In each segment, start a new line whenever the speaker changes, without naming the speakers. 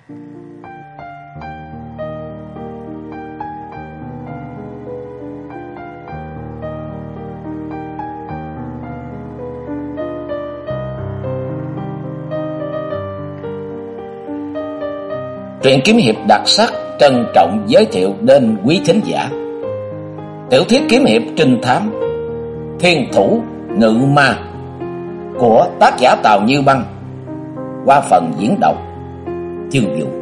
Truyện kiếm hiệp đặc sắc trân trọng giới thiệu đến quý thính giả tiểu thuyết kiếm hiệp trinh thám Thiên Thủ Ngự Ma của tác giả Tào Như Băng qua phần diễn đọc Chương Vũ.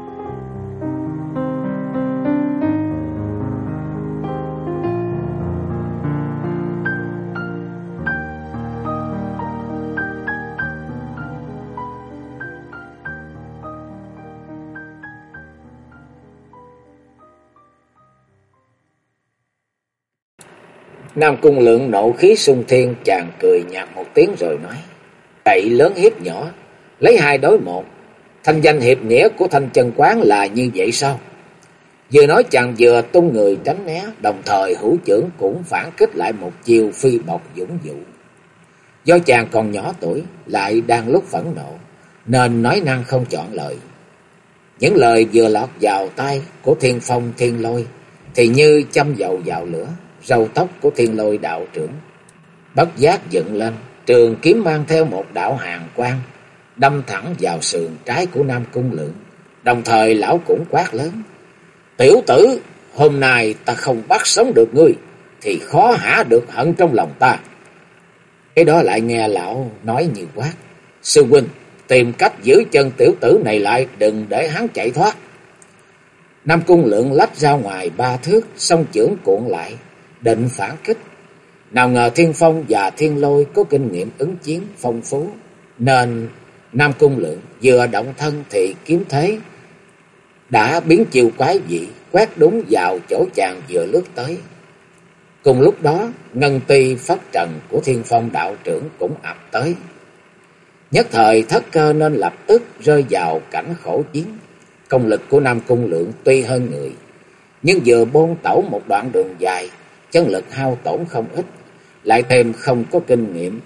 Nam Cung Lượng nộ khí xung thiên, chàng cười nhạt một tiếng rồi nói: cậy lớn hiếp nhỏ, lấy hai đối một, thanh danh hiệp nghĩa của Thanh Chân Quán là như vậy sao? Vừa nói chàng vừa tung người tránh né, đồng thời hữu chưởng cũng phản kích lại một chiêu phi bộc dũng dụ. Do chàng còn nhỏ tuổi, lại đang lúc phẫn nộ, nên nói năng không chọn lời. Những lời vừa lọt vào tai của Thiên Phong Thiên Lôi thì như châm dầu vào lửa. Râu tóc của Thiên Lôi đạo trưởng bất giác dựng lên, trường kiếm mang theo một đạo hàn quang đâm thẳng vào sườn trái của Nam Cung Lượng. Đồng thời lão cũng quát lớn: tiểu tử, hôm nay ta không bắt sống được ngươi thì khó hả được hận trong lòng ta. Cái đó lại nghe lão nói như quát: sư huynh, tìm cách giữ chân tiểu tử này lại, đừng để hắn chạy thoát. Nam Cung Lượng lách ra ngoài 3 thước, song chưởng cuộn lại định phản kích. Nào ngờ Thiên Phong và Thiên Lôi có kinh nghiệm ứng chiến phong phú, nên Nam Cung Lượng vừa động thân thì kiếm thế đã biến chiêu quái dị, quét đúng vào chỗ chàng vừa lướt tới. Cùng lúc đó, ngân ti phất trần của Thiên Phong đạo trưởng cũng ập tới. Nhất thời thất cơ nên lập tức rơi vào cảnh khổ chiến. Công lực của Nam Cung Lượng tuy hơn người, nhưng vừa bôn tẩu một đoạn đường dài, chân lực hao tổn không ít, lại thêm không có kinh nghiệm,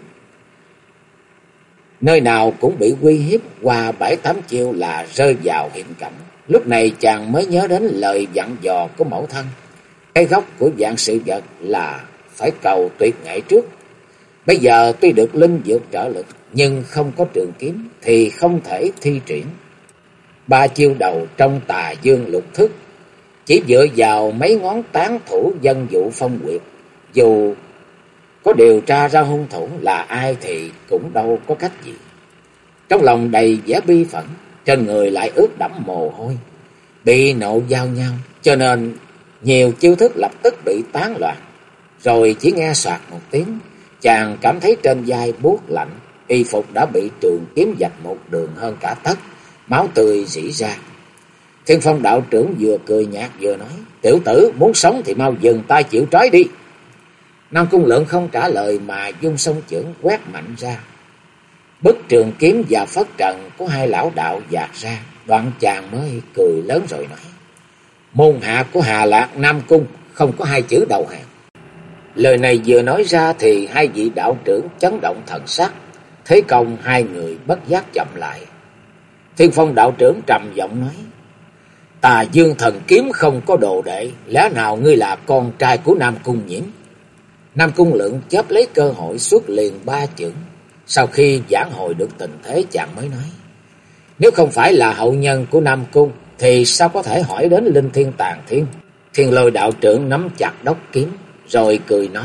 nơi nào cũng bị uy hiếp, qua 7-8 chiêu là rơi vào hiểm cảnh. Lúc này chàng mới nhớ đến lời dặn dò của mẫu thân: cái gốc của vạn sự vật là phải cầu tuyệt nghệ trước. Bây giờ tuy được linh dược trợ lực, nhưng không có trường kiếm thì không thể thi triển. 3 chiêu đầu trong Tà Dương Lục Thức chỉ dựa vào mấy ngón tán thủ dân dụ phong quyệt, dù có điều tra ra hung thủ là ai thì cũng đâu có cách gì. Trong lòng đầy vẻ bi phẫn, trên người lại ướt đẫm mồ hôi, bị nộ giao nhau, cho nên nhiều chiêu thức lập tức bị tán loạn. Rồi chỉ nghe soạt một tiếng, chàng cảm thấy trên vai buốt lạnh, y phục đã bị trường kiếm vạch một đường hơn cả tấc, máu tươi rỉ ra. Thiên Phong đạo trưởng vừa cười nhạt vừa nói: tiểu tử, muốn sống thì mau dừng tay chịu trói đi. Nam Cung Lượng không trả lời mà dung song chưởng quét mạnh ra. Bức trường kiếm và phất trần của hai lão đạo dạt ra. Đoạn chàng mới cười lớn rồi nói: môn hạ của Hà Lạc Nam Cung không có 2 chữ đầu hàng. Lời này vừa nói ra thì hai vị đạo trưởng chấn động thần sắc, thế công hai người bất giác chậm lại. Thiên Phong đạo trưởng trầm giọng nói: Tà Dương thần kiếm không có đồ đệ, lẽ nào ngươi là con trai của Nam Cung Nhiễm? Nam Cung Lượng chớp lấy cơ hội xuất liền 3 chưởng. Sau khi giảng hồi được tình thế, chàng mới nói: nếu không phải là hậu nhân của Nam Cung thì sao có thể hỏi đến Linh Thiên Tàn Thiên? Thiên Lôi đạo trưởng nắm chặt đốc kiếm rồi cười nói: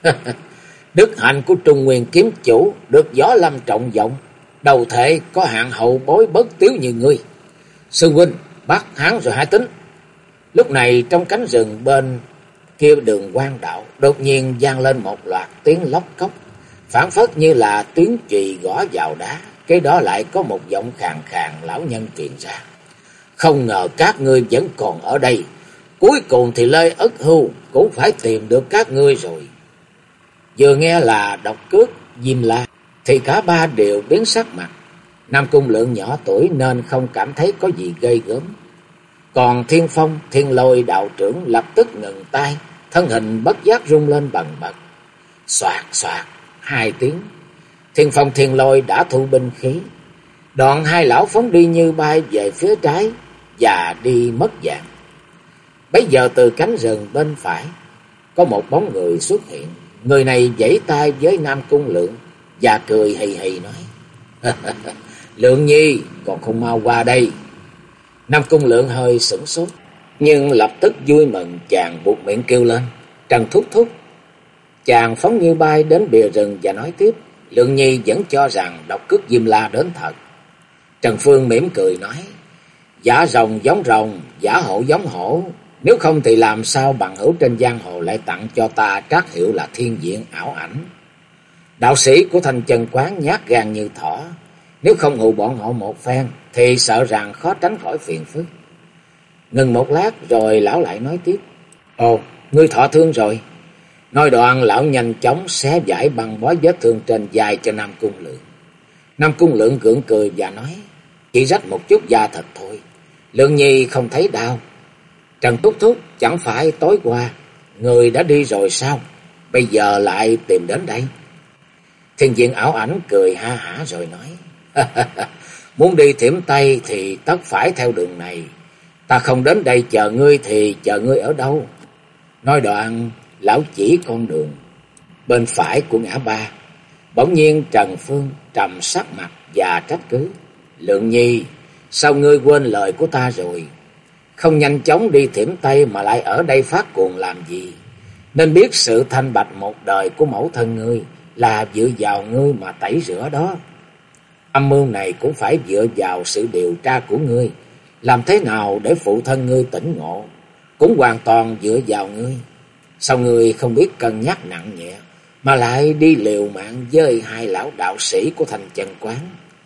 đức hạnh của Trung Nguyên kiếm chủ được Võ Lâm trọng vọng, đầu thể có hạng hậu bối bất tiếu như ngươi. Sư huynh, bắt hắn rồi hãy tính. Lúc này trong cánh rừng bên kia đường Quan đạo đột nhiên vang lên một loạt tiếng lóc cốc, phảng phất như là tiếng chùy gõ vào đá. Cái đó lại có một giọng khàn khàn lão nhân truyền ra: không ngờ các ngươi vẫn còn ở đây, cuối cùng thì Lê Ất Hưu cũng phải tìm được các ngươi rồi. Vừa nghe là Độc Cước, Diêm La thì cả ba đều biến sắc mặt. Nam Cung Lượng nhỏ tuổi nên không cảm thấy có gì ghê gớm. Còn Thiên Phong, Thiên Lôi đạo trưởng lập tức ngừng tay, thân hình bất giác rung lên bần bật. Soạt soạt 2 tiếng, Thiên Phong Thiên Lôi đã thu binh khí. Đoạn hai lão phóng đi như bay về phía trái và đi mất dạng. Bấy giờ từ cánh rừng bên phải có một bóng người xuất hiện. Người này vẫy tay với Nam Cung Lượng và cười hì hì nói: Lượng Nhi còn không mau qua đây. Nam Cung Lượng hơi sửng sốt, nhưng lập tức vui mừng, chàng buột miệng kêu lên: Trần thúc thúc. Chàng phóng như bay đến bìa rừng và nói tiếp: Lượng Nhi vẫn cho rằng độc cước Diêm La đến thật. Trần Phương mỉm cười nói: Giả rồng giống rồng, giả hổ giống hổ. Nếu không thì làm sao bằng hữu trên giang hồ lại tặng cho ta trác hiệu là Thiên Diện Ảo Ảnh. Đạo sĩ của Thanh Chân Quán nhát gan như thỏ, nếu không hù bọn họ một phen thì sợ rằng khó tránh khỏi phiền phức. Ngừng một lát rồi lão lại nói tiếp: Ồ, ngươi thọ thương rồi. Nói đoạn lão nhanh chóng xé giải băng bó vết thương trên vai cho Nam Cung Lượng. Nam Cung Lượng gượng cười và nói: Chỉ rách một chút da thịt thôi, Lượng Nhi không thấy đau. Trần thúc thúc, chẳng phải tối qua người đã đi rồi sao? Bây giờ lại tìm đến đây? Thiên Diện Ảo Ảnh cười ha hả rồi nói: Muốn đi Thiểm Tây thì tất phải theo đường này. Ta không đến đây chờ ngươi thì chờ ngươi ở đâu? Nói đoạn lão chỉ con đường bên phải của ngã ba. Bỗng nhiên Trần Phương trầm sắc mặt và trách cứ: Lượng Nhi, sao ngươi quên lời của ta rồi? Không nhanh chóng đi Thiểm Tây mà lại ở đây phát cuồng làm gì? Nên biết sự thanh bạch một đời của mẫu thân ngươi là dựa vào ngươi mà tẩy rửa đó. Âm mưu này cũng phải dựa vào sự điều tra của ngươi. Làm thế nào để phụ thân ngươi tỉnh ngộ cũng hoàn toàn dựa vào ngươi. Sao ngươi không biết cân nhắc nặng nhẹ mà lại đi liều mạng với hai lão đạo sĩ của Thanh Chân Quán?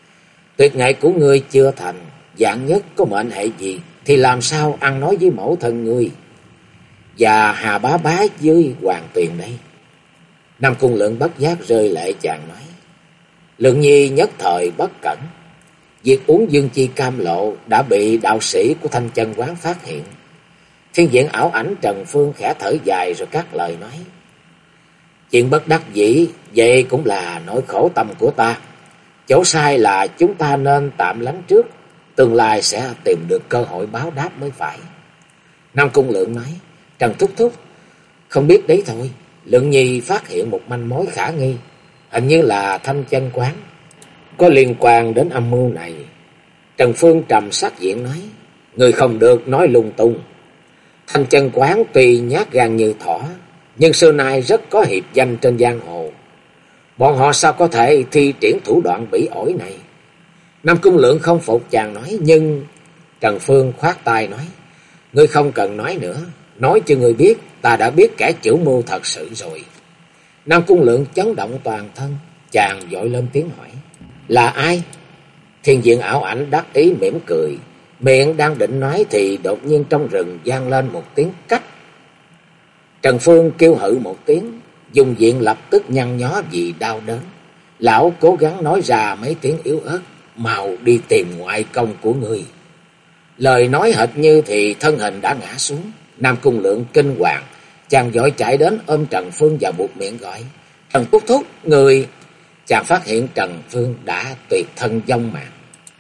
Tuyệt nghệ của ngươi chưa thành, vạn nhất có mệnh hệ gì thì làm sao ăn nói với mẫu thân ngươi và Hà Bá Bá với Hoàng Tuyền đây? Nam Cung Lượng bất giác rơi lệ, chàng nói: Lượng Nhi nhất thời bất cẩn, việc uống dương chi cam lộ đã bị đạo sĩ của Thanh Chân Quán phát hiện. Thiên Diện Ảo Ảnh Trần Phương khẽ thở dài rồi cắt lời nói: Chuyện bất đắc dĩ, vậy cũng là nỗi khổ tâm của ta. Chỗ sai là chúng ta nên tạm lánh trước, tương lai sẽ tìm được cơ hội báo đáp mới phải. Nam Cung Lượng nói: Trần thúc thúc, không biết đấy thôi. Lượng Nhi phát hiện một manh mối khả nghi, hình như là Thanh Chân Quán có liên quan đến âm mưu này. Trần Phương trầm sắc diện nói: Người không được nói lung tung. Thanh Chân Quán tuy nhát gan như thỏ, nhưng xưa nay rất có hiệp danh trên giang hồ. Bọn họ sao có thể thi triển thủ đoạn bỉ ổi này? Nam Cung Lượng không phục, chàng nói: Nhưng... Trần Phương khoát tay nói: Ngươi không cần nói nữa, nói cho ngươi biết, ta đã biết kẻ chủ mưu thật sự rồi. Nam Cung Lượng chấn động toàn thân, chàng vội lên tiếng hỏi: Là ai? Thiên Diện Ảo Ảnh đắc ý mỉm cười, miệng đang định nói thì đột nhiên trong rừng vang lên một tiếng cách. Trần Phương kêu hự một tiếng, Dung Diện lập tức nhăn nhó vì đau đớn. Lão cố gắng nói ra mấy tiếng yếu ớt: Mau đi tìm ngoại công của ngươi. Lời nói hệt như thì thân hình đã ngã xuống. Nam Cung Lượng kinh hoàng, chàng vội chạy đến ôm Trần Phương và buộc miệng gọi: Trần thúc thúc, người... Chàng phát hiện Trần Phương đã tuyệt thân vong mạng.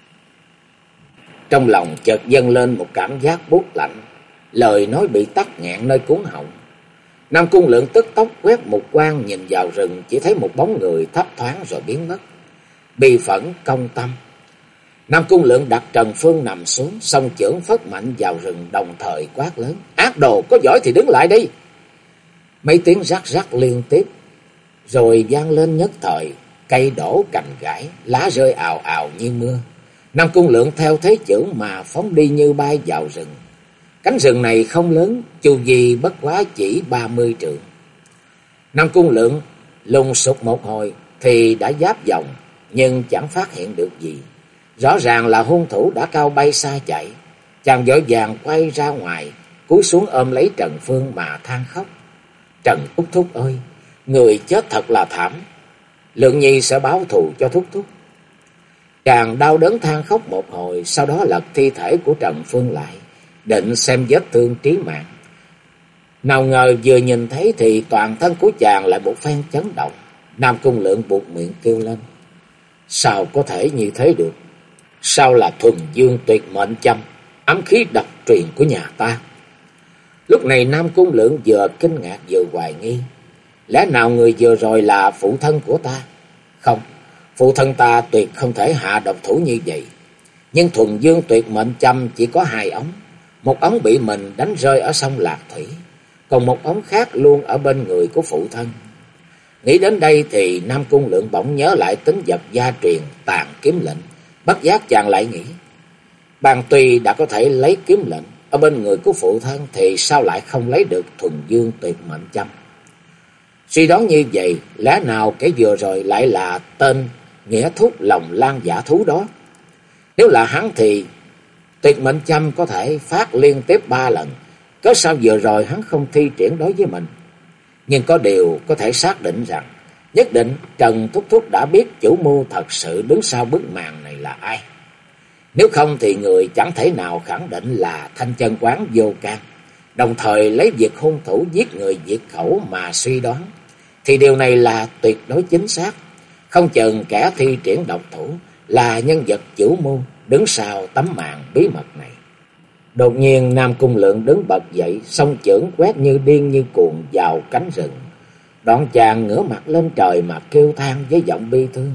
Trong lòng chợt dâng lên một cảm giác buốt lạnh, lời nói bị tắc nghẹn nơi cuống họng. Nam Cung Lượng tức tốc quét một quan nhìn vào rừng, chỉ thấy một bóng người thấp thoáng rồi biến mất. Bi phẫn công tâm, Nam Cung Lượng đặt Trần Phương nằm xuống, song chưởng phất mạnh vào rừng, đồng thời quát lớn: Ác đồ, có giỏi thì đứng lại đi! Mấy tiếng rắc rắc liên tiếp rồi vang lên nhất thời, cây đổ cành gãy, lá rơi ào ào như mưa. Nam Cung Lượng theo thế chưởng mà phóng đi như bay vào rừng. Cánh rừng này không lớn, chu vi bất quá chỉ 30 trượng. Nam Cung Lượng lùng sục một hồi thì đã giáp vòng, nhưng chẳng phát hiện được gì. Rõ ràng là hung thủ đã cao bay xa chạy. Chàng vội vàng quay ra ngoài, cúi xuống ôm lấy Trần Phương mà than khóc: Trần thúc thúc ơi, người chết thật là thảm. Lượng Nhi sẽ báo thù cho thúc thúc. Chàng đau đớn than khóc một hồi, sau đó lật thi thể của Trần Phương lại, định xem vết thương trí mạng. Nào ngờ vừa nhìn thấy thì toàn thân của chàng lại một phen chấn động. Nam Cung Lượng buột miệng kêu lên: Sao có thể như thế được? Sao là thuần dương tuyệt mệnh châm, ám khí độc truyền của nhà ta? Lúc này Nam Cung Lượng vừa kinh ngạc vừa hoài nghi. Lẽ nào người vừa rồi là phụ thân của ta? Không, phụ thân ta tuyệt không thể hạ độc thủ như vậy. Nhưng thuần dương tuyệt mệnh châm chỉ có 2 ống. Một ống bị mình đánh rơi ở sông Lạc Thủy, còn một ống khác luôn ở bên người của phụ thân. Nghĩ đến đây thì Nam Cung Lượng bỗng nhớ lại tính vật gia truyền tàn kiếm lệnh. Bất giác chàng lại nghĩ, bàn tuy đã có thể lấy kiếm lệnh ở bên người của phụ thân thì sao lại không lấy được thuần dương tuyệt mệnh châm? Suy đoán như vậy, lẽ nào cái vừa rồi lại là tên nghĩa thúc lòng lan giả thú đó? Nếu là hắn thì tuyệt mệnh châm có thể phát liên tiếp 3 lần, cớ sao vừa rồi hắn không thi triển đối với mình? Nhưng có điều có thể xác định rằng nhất định Trần Thúc Thúc đã biết chủ mưu thật sự đứng sau bức màn này là ai. Nếu không thì người chẳng thể nào khẳng định là Thanh Chân Quán vô can, đồng thời lấy việc hung thủ giết người diệt khẩu mà suy đoán, thì điều này là tuyệt đối chính xác. Không chừng kẻ thi triển độc thủ là nhân vật chủ mưu đứng sau tấm màn bí mật này. Đột nhiên Nam Cung Lượng đứng bật dậy, song chưởng quét như điên như cuồng vào cánh rừng. Đoạn chàng ngửa mặt lên trời mà kêu than với giọng bi thương.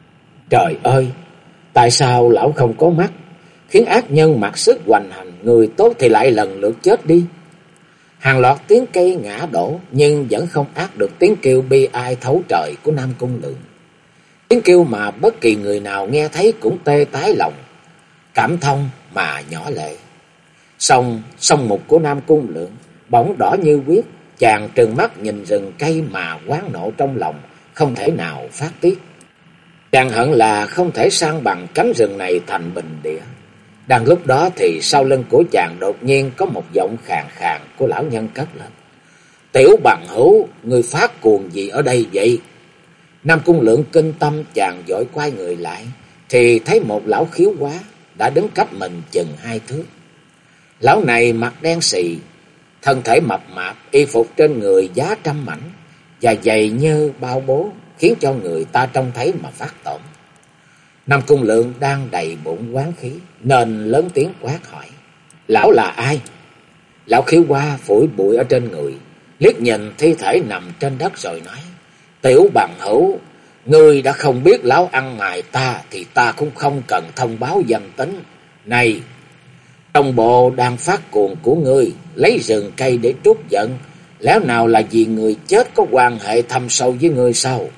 Trời ơi, tại sao lão không có mắt, khiến ác nhân mặc sức hoành hành, người tốt thì lại lần lượt chết đi? Hàng loạt tiếng cây ngã đổ, nhưng vẫn không át được tiếng kêu bi ai thấu trời của Nam Cung Lượng. Tiếng kêu mà bất kỳ người nào nghe thấy cũng tê tái lòng, cảm thông mà nhỏ lệ. Song mục của Nam Cung Lượng bỗng đỏ như huyết, chàng trừng mắt nhìn rừng cây mà oán nộ trong lòng, không thể nào phát tiết. Chàng hận là không thể san bằng cánh rừng này thành bình địa. Đang lúc đó thì sau lưng của chàng đột nhiên có một giọng khàn khàn của lão nhân cất lên. Tiểu bằng hữu, người phát cuồng gì ở đây vậy? Nam Cung Lượng kinh tâm, chàng vội quay người lại thì thấy một lão khiếu quá đã đứng cách mình chừng 2 thước. Lão này mặt đen xì, thân thể mập mạp, y phục trên người giá trăm mảnh và dày như bao bố, khiến cho người ta trông thấy mà phát tởm. Nam Cung Lượng đang đầy bụng oán khí nên lớn tiếng quát hỏi: Lão là ai? Lão khiếu qua phủi bụi ở trên người, liếc nhìn thi thể nằm trên đất rồi nói: Tiểu bằng hữu, ngươi đã không biết lão ăn mày ta thì ta cũng không cần thông báo danh tính. Này, trong bộ đang phát cuồng của ngươi lấy rừng cây để trút giận, lẽ nào là vì người chết có quan hệ thâm sâu với ngươi sao?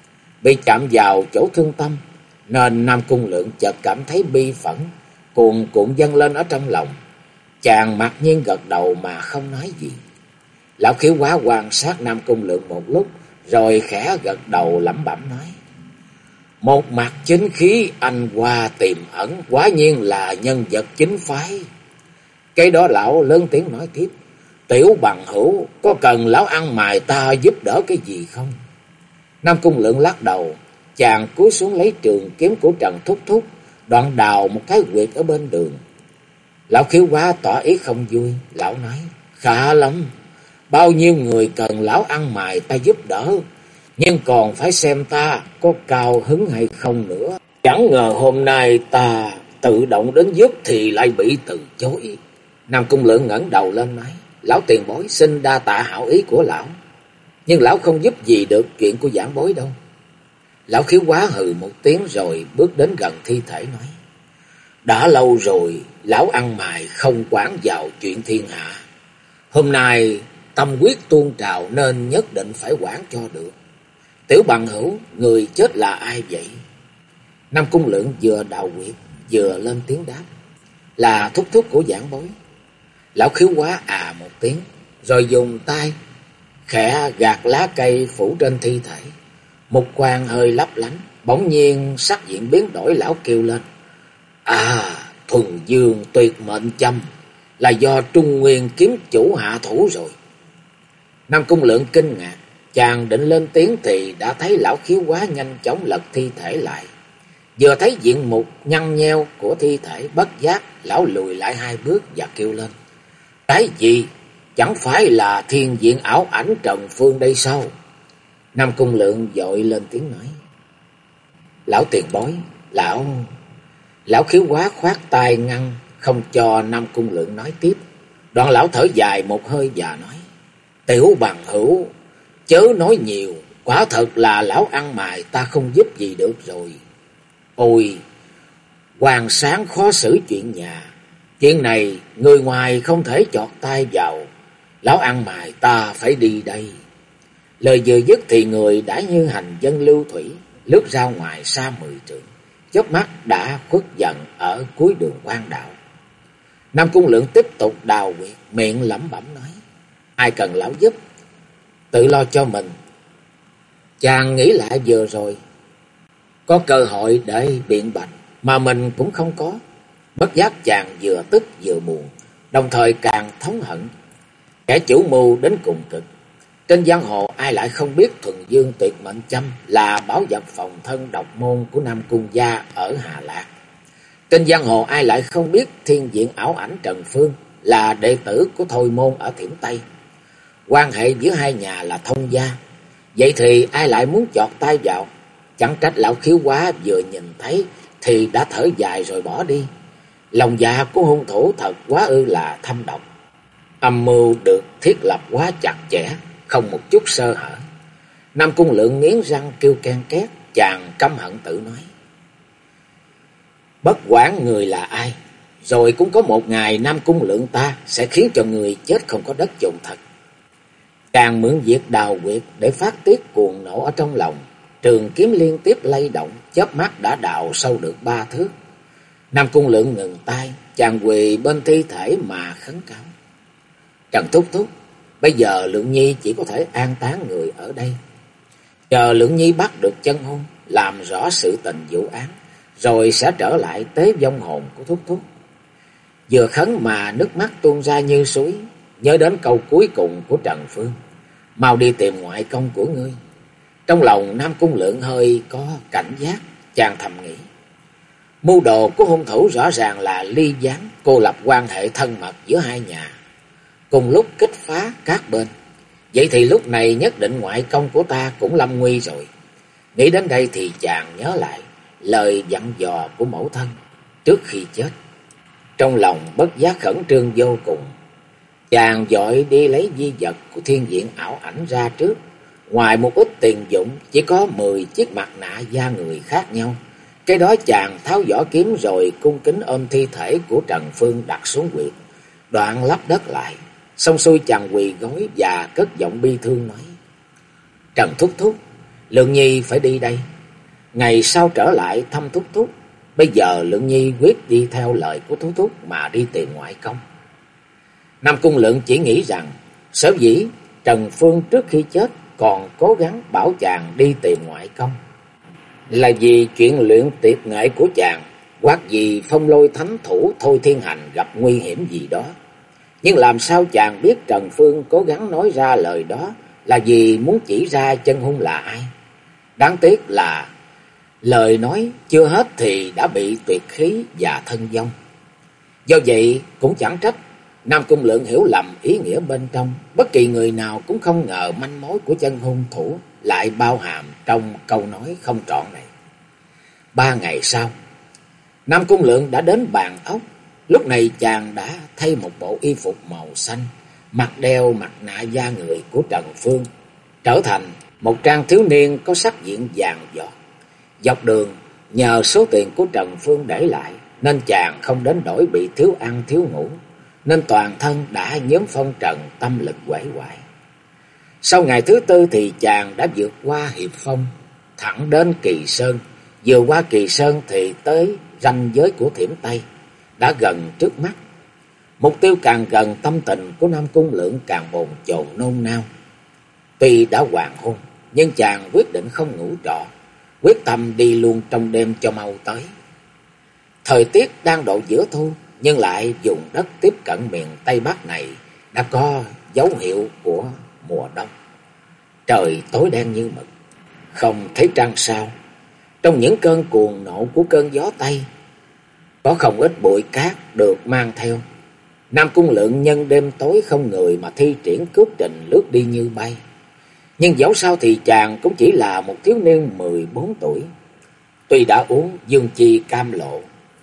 Bị chạm vào chỗ thương tâm nên Nam Cung Lượng chợt cảm thấy bi phẫn cuồn cuộn dâng lên ở trong lòng. Chàng mặc nhiên gật đầu mà không nói gì. Lão khiếu quá quan sát Nam Cung Lượng một lúc rồi khẽ gật đầu lẩm bẩm nói: Một mặt chính khí anh qua tiềm ẩn, quả nhiên là nhân vật chính phái. Cái đó lão lớn tiếng nói tiếp: Tiểu bằng hữu, có cần lão ăn mày ta giúp đỡ cái gì không? Nam Cung Lượng lắc đầu, chàng cúi xuống lấy trường kiếm của Trần Thúc Thúc, đoạn đào một cái huyệt ở bên đường. Lão khiếu quá tỏ ý không vui, lão nói: Khá lắm, bao nhiêu người cần lão ăn mày ta giúp đỡ, nhưng còn phải xem ta có cao hứng hay không nữa. Chẳng ngờ hôm nay ta tự động đến giúp thì lại bị từ chối. Nam Cung Lượng ngẩng đầu lên nói: Lão tiền bối xin đa tạ hảo ý của lão, nhưng lão không giúp gì được chuyện của giảng bối đâu. Lão khiếu quá hừ một tiếng rồi bước đến gần thi thể nói: Đã lâu rồi lão ăn mày không quản vào chuyện thiên hạ, hôm nay tâm quyết tuôn trào nên nhất định phải quản cho được. Tiểu bằng hữu, người chết là ai vậy? Nam Cung Lượng vừa đào huyệt vừa lên tiếng đáp: Là Thúc Thúc của giảng bối. Lão khiếu quá à một tiếng rồi dùng tay khẽ gạt lá cây phủ trên thi thể. Một quang hơi lấp lánh, bỗng nhiên sắc diện biến đổi, lão kêu lên: À, thuần dương tuyệt mệnh châm là do Trung Nguyên kiếm chủ hạ thủ rồi. Nam Cung Lượng kinh ngạc, chàng định lên tiếng thì đã thấy lão khiếu quá nhanh chóng lật thi thể lại. Vừa thấy diện mục nhăn nheo của thi thể, bất giác lão lùi lại 2 bước và kêu lên: Cái gì? Chẳng phải là thiên diện ảo ảnh Trần Phương đây sao? Nam Cung Lượng vội lên tiếng nói: Lão tiền bối, Lão Khiếu Quá khoát tay ngăn không cho Nam Cung Lượng nói tiếp. Đoạn lão thở dài một hơi và nói: Tiểu bằng hữu, chớ nói nhiều, quả thật là lão ăn mài ta không giúp gì được rồi. Ôi, hoàng sáng khó xử chuyện nhà, chuyện này người ngoài không thể chọt tay vào, lão ăn mài ta phải đi đây. Lời vừa dứt thì người đã như hành dân lưu thủy, lướt ra ngoài xa 10 trượng, chớp mắt đã khuất dần ở cuối đường quan đạo. Nam Cung Lượng tiếp tục đào quyệt, miệng lẩm bẩm nói: Ai cần lão giúp, tự lo cho mình. Chàng nghĩ lại vừa rồi, có cơ hội để biện bạch mà mình cũng không có. Bất giác chàng vừa tức vừa buồn, đồng thời càng thống hận kẻ chủ mưu đến cùng cực. Trên giang hồ ai lại không biết Thuần Dương Tuyệt Mệnh Châm là bảo vật phòng thân độc môn của Nam Cung gia ở Hà Lạc. Trên giang hồ ai lại không biết Thiên Diện Ảo Ảnh Trần Phương là đệ tử của Thôi Môn ở Thiểm Tây. Quan hệ giữa hai nhà là thông gia, vậy thì ai lại muốn chọt tay vào? Chẳng trách lão Khiếu Quá vừa nhìn thấy thì đã thở dài rồi bỏ đi. Lòng dạ của hung thủ thật quá ư là thâm độc. Âm mưu được thiết lập quá chặt chẽ, không một chút sơ hở. Nam Cung Lượng nghiến răng kêu ken két, chàng căm hận tự nói: Bất quản người là ai, rồi cũng có một ngày Nam Cung Lượng ta sẽ khiến cho người chết không có đất chôn thật. Càng mượn việc đào quyệt để phát tiết cuồng nộ ở trong lòng, trường kiếm liên tiếp lay động, chớp mắt đã đào sâu được 3 thước. Nam Cung Lượng ngừng tay, chàng quỳ bên thi thể mà khấn cáo: Trần Thúc Thúc, bây giờ Lượng Nhi chỉ có thể an táng người ở đây. Chờ Lượng Nhi bắt được chân hung, làm rõ sự tình vụ án, rồi sẽ trở lại tế vong hồn của Thúc Thúc. Vừa khấn mà nước mắt tuôn ra như suối, nhớ đến câu cuối cùng của Trần Phương: Mau đi tìm ngoại công của ngươi. Trong lòng Nam Cung Lượng hơi có cảnh giác, chàng thầm nghĩ: mưu đồ của hung thủ rõ ràng là ly gián, cô lập quan hệ thân mật giữa hai nhà, cùng lúc kích phá các bên. Vậy thì lúc này nhất định ngoại công của ta cũng lâm nguy rồi. Nghĩ đến đây thì chàng nhớ lại lời dặn dò của mẫu thân trước khi chết. Trong lòng bất giác khẩn trương vô cùng. Chàng vội đi lấy di vật của Thiên Diện Ảo Ảnh ra trước. Ngoài một ít tiền dụng, chỉ có 10 chiếc mặt nạ da người khác nhau. Cái đó chàng tháo vỏ kiếm rồi cung kính ôm thi thể của Trần Phương đặt xuống huyệt, đoạn lấp đất lại. Xong xuôi chàng quỳ gối và cất giọng bi thương nói: Trần Thúc Thúc, Lượng Nhi phải đi đây, ngày sau trở lại thăm Thúc Thúc. Bây giờ Lượng Nhi quyết đi theo lời của Thúc Thúc mà đi tìm ngoại công. Nam Cung Lượng chỉ nghĩ rằng sở dĩ Trần Phương trước khi chết còn cố gắng bảo chàng đi tìm ngoại công là vì chuyện luyện tiệt nghệ của chàng, hoặc vì Phong Lôi thánh thủ Thôi Thiên Hành gặp nguy hiểm gì đó. Nhưng làm sao chàng biết Trần Phương cố gắng nói ra lời đó là vì muốn chỉ ra chân hung là ai? Đáng tiếc là lời nói chưa hết thì đã bị tuyệt khí và thân vong. Do vậy cũng chẳng trách Nam Cung Lượng hiểu lầm ý nghĩa bên trong. Bất kỳ người nào cũng không ngờ manh mối của chân hung thủ lại bao hàm trong câu nói không trọn này. 3 ngày sau, Nam Cung Lượng đã đến bàn ốc. Lúc này chàng đã thay một bộ y phục màu xanh, mặc đeo mặt nạ da người của Trần Phương, trở thành một trang thiếu niên có sắc diện vàng giọt. Dọc đường, nhờ số tiền của Trần Phương để lại, nên chàng không đến nỗi bị thiếu ăn thiếu ngủ, nên toàn thân đã nhóm phong trần, tâm lực uể oải. Sau ngày thứ 4 thì chàng đã vượt qua Hiệp Phong, thẳng đến Kỳ Sơn. Vừa qua Kỳ Sơn thì tới ranh giới của Thiểm Tây, đã gần trước mắt. Mục tiêu càng gần, tâm tình của Nam Cung Lượng càng bồn chồn nôn nao. Tuy đã hoàng hôn, nhưng chàng quyết định không ngủ trọ, quyết tâm đi luôn trong đêm cho mau tới. Thời tiết đang độ giữa thu, nhưng lại vùng đất tiếp cận miền Tây Bắc này đã có dấu hiệu của mùa đông. Trời tối đen như mực, không thấy trăng sao. Trong những cơn cuồng nộ của cơn gió Tây, có không ít bụi cát được mang theo. Nam Cung Lượng nhân đêm tối không người mà thi triển cước trình lướt đi như bay. Nhưng dẫu sao thì chàng cũng chỉ là một thiếu niên 14 tuổi. Tuy đã uống dương chi cam lộ,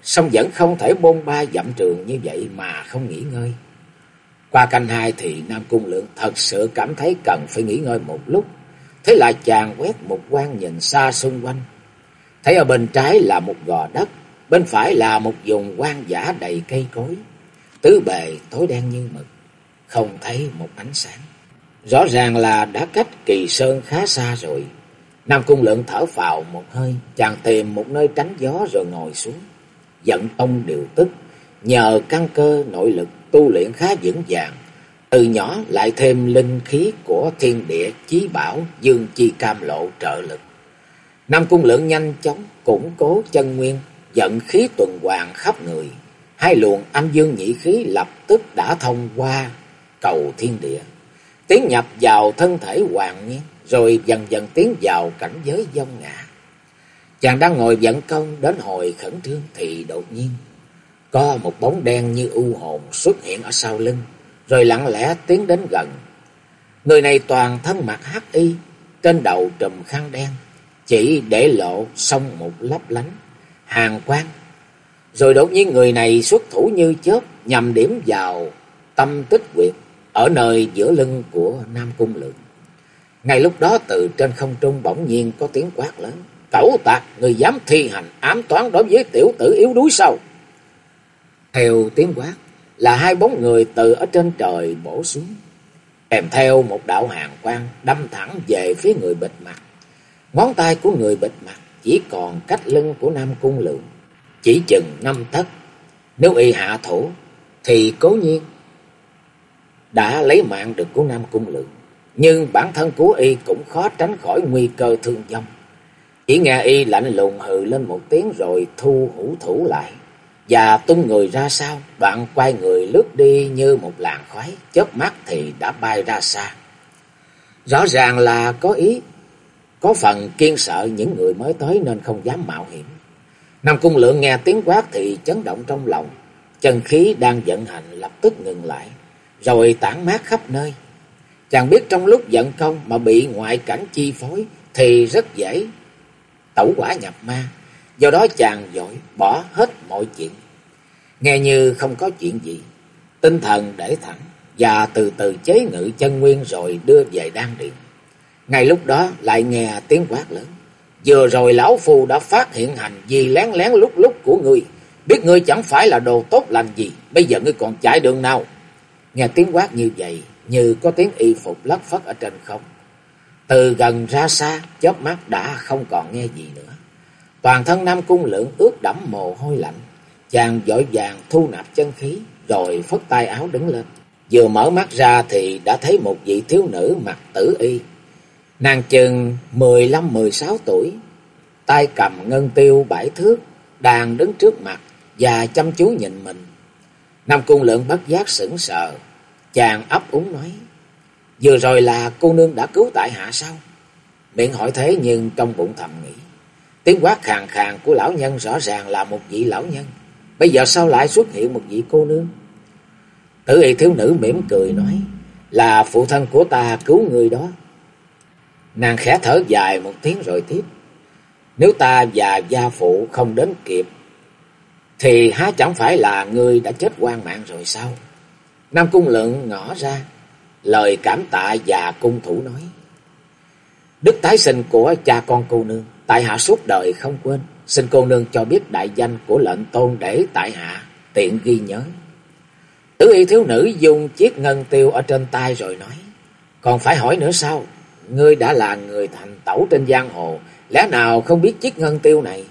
song vẫn không thể bôn ba dặm trường như vậy mà không nghỉ ngơi. Qua canh hai thì Nam Cung Lượng thật sự cảm thấy cần phải nghỉ ngơi một lúc. Thế là chàng quét một quan nhìn xa xung quanh. Thấy ở bên trái là một gò đất, bên phải là một vùng hoang dã đầy cây cối. Tứ bề tối đen như mực, không thấy một ánh sáng. Rõ ràng là đã cách Kỳ Sơn khá xa rồi. Nam Cung Lượng thở phào một hơi, chàng tìm một nơi tránh gió rồi ngồi xuống. Vận công điều tức, nhờ căn cơ nội lực tu luyện khá vững vàng, từ nhỏ lại thêm linh khí của thiên địa chí bảo dương chi cam lộ trợ lực. Nam Cung Lượng nhanh chóng củng cố chân nguyên, vận khí tuần hoàn khắp người. Hai luồng âm dương nhị khí lập tức đã thông qua cầu thiên địa, tiến nhập vào thân thể Hoàng Nguyên, rồi dần dần tiến vào cảnh giới vong ngã. Chàng đang ngồi vận công đến hồi khẩn trương thì đột nhiên có một bóng đen như u hồn xuất hiện ở sau lưng, rồi lặng lẽ tiến đến gần. Người này toàn thân mặc hắc y, trên đầu trùm khăn đen, chỉ để lộ song một lấp lánh hàn quang. Rồi đột nhiên người này xuất thủ như chớp, nhằm điểm vào tâm tích huyệt ở nơi giữa lưng của Nam Cung Lượng. Ngay lúc đó từ trên không trung bỗng nhiên có tiếng quát lớn: "Cẩu tặc, người dám thi hành ám toán đối với tiểu tử yếu đuối sao?" Theo tiếng quát là hai bóng người từ ở trên trời bổ xuống, kèm theo một đạo hàn quang đâm thẳng về phía người bịt mặt. Ngón tay của người bịt mặt chỉ còn cách lưng của Nam Cung Lượng chỉ chừng 5 tấc. Nếu y hạ thủ thì cố nhiên đã lấy mạng được của Nam Cung Lượng, nhưng bản thân của y cũng khó tránh khỏi nguy cơ thương vong. Chỉ nghe y lạnh lùng hừ lên một tiếng rồi thu hữu thủ lại và tung người ra sau, đoạn quay người lướt đi như một làn khói, chớp mắt thì đã bay ra xa. Rõ ràng là có ý, có phần kiêng sợ những người mới tới nên không dám mạo hiểm. Nam Cung Lượng nghe tiếng quát thì chấn động trong lòng, chân khí đang vận hành lập tức ngừng lại, rồi tản mát khắp nơi. Chàng biết trong lúc vận công mà bị ngoại cảnh chi phối thì rất dễ tẩu hỏa nhập ma, do đó chàng vội bỏ hết mọi chuyện, nghe như không có chuyện gì, tinh thần để thẳng và từ từ chế ngự chân nguyên rồi đưa về đan điền. Ngay lúc đó lại nghe tiếng quát lớn: "Vừa rồi lão phu đã phát hiện hành vi lén lén lút lút của ngươi, biết ngươi chẳng phải là đồ tốt lành gì, bây giờ ngươi còn chạy đường nào?" Nghe tiếng quát như vậy, như có tiếng y phục lất phất ở trên không. Từ gần ra xa, chớp mắt đã không còn nghe gì nữa. Toàn thân Nam Cung Lượng ướt đẫm mồ hôi lạnh, chàng vội vàng thu nạp chân khí, rồi phất tay áo đứng lên. Vừa mở mắt ra thì đã thấy một vị thiếu nữ mặc tử y. Nàng chừng 15-16 tuổi, tay cầm ngân tiêu 7 thước, đang đứng trước mặt và chăm chú nhìn mình. Nam Cung Lượng bất giác sững sờ, chàng ấp úng nói: "Vừa rồi là cô nương đã cứu tại hạ sao?" Miệng hỏi thế nhưng trong bụng thầm nghĩ, tiếng quát khàn khàn của lão nhân rõ ràng là một vị lão nhân, bây giờ sao lại xuất hiện một vị cô nương? Tử y thiếu nữ mỉm cười nói: "Là phụ thân của ta cứu người đó." Nàng khẽ thở dài một tiếng rồi tiếp: "Nếu ta và gia phụ không đến kịp thì há chẳng phải là ngươi đã chết oan mạng rồi sao?" Nam Cung Lượng ngỏ ra lời cảm tạ và cung thủ nói: "Đức tái sinh của cha con cô nương, tại hạ suốt đời không quên, xin cô nương cho biết đại danh của lệnh tôn để tại hạ tiện ghi nhớ." Tử y thiếu nữ dùng chiếc ngân tiêu ở trên tay rồi nói: "Còn phải hỏi nữa sao? Ngươi đã là người thành tẩu trên giang hồ, lẽ nào không biết chiếc ngân tiêu này?"